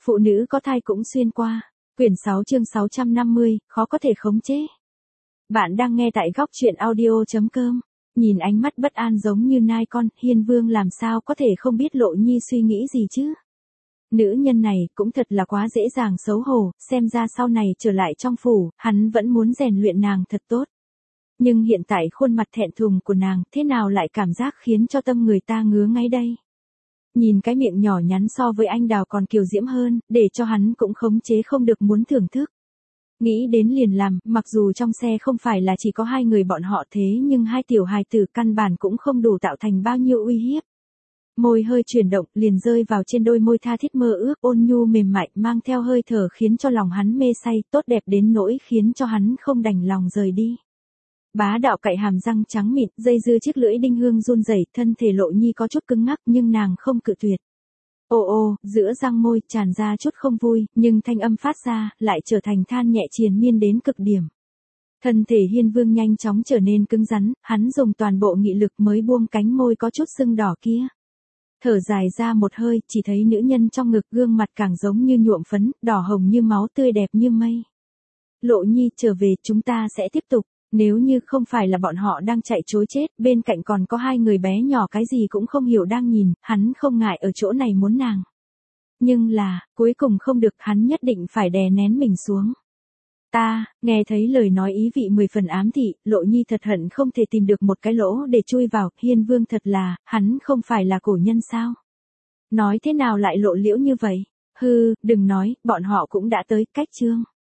Phụ nữ có thai cũng xuyên qua. Quyển 6 chương 650, khó có thể khống chế. Bạn đang nghe tại góc truyện audio.com. Nhìn ánh mắt bất an giống như nai con, Hiên Vương làm sao có thể không biết Lộ Nhi suy nghĩ gì chứ. Nữ nhân này cũng thật là quá dễ dàng xấu hổ, xem ra sau này trở lại trong phủ, hắn vẫn muốn rèn luyện nàng thật tốt. Nhưng hiện tại khuôn mặt thẹn thùng của nàng thế nào lại cảm giác khiến cho tâm người ta ngứa ngáy đây. Nhìn cái miệng nhỏ nhắn so với anh đào còn kiều diễm hơn, để cho hắn cũng khống chế không được muốn thưởng thức. Nghĩ đến liền làm, mặc dù trong xe không phải là chỉ có hai người bọn họ thế nhưng hai tiểu hài tử căn bản cũng không đủ tạo thành bao nhiêu uy hiếp. Môi hơi chuyển động liền rơi vào trên đôi môi tha thiết mơ ước ôn nhu mềm mại mang theo hơi thở khiến cho lòng hắn mê say tốt đẹp đến nỗi khiến cho hắn không đành lòng rời đi. Bá đạo cạy hàm răng trắng mịn, dây dưa chiếc lưỡi đinh hương run rẩy, thân thể Lộ Nhi có chút cứng ngắc nhưng nàng không cự tuyệt. Ô, giữa răng môi tràn ra chút không vui, nhưng thanh âm phát ra lại trở thành than nhẹ triền miên đến cực điểm. Thân thể Hiên Vương nhanh chóng trở nên cứng rắn, hắn dùng toàn bộ nghị lực mới buông cánh môi có chút sưng đỏ kia. Thở dài ra một hơi, chỉ thấy nữ nhân trong ngực gương mặt càng giống như nhuộm phấn, đỏ hồng như máu tươi đẹp như mây. Lộ Nhi trở về, chúng ta sẽ tiếp tục. Nếu như không phải là bọn họ đang chạy trối chết, bên cạnh còn có hai người bé nhỏ cái gì cũng không hiểu đang nhìn, hắn không ngại ở chỗ này muốn nàng. Nhưng là, cuối cùng không được, hắn nhất định phải đè nén mình xuống. Nghe thấy lời nói ý vị 10 phần ám thị, Lộ Nhi thật hận không thể tìm được một cái lỗ để chui vào, Hiên Vương thật là, hắn không phải là cổ nhân sao? Nói thế nào lại lộ liễu như vậy? Đừng nói, bọn họ cũng đã tới, cách chương.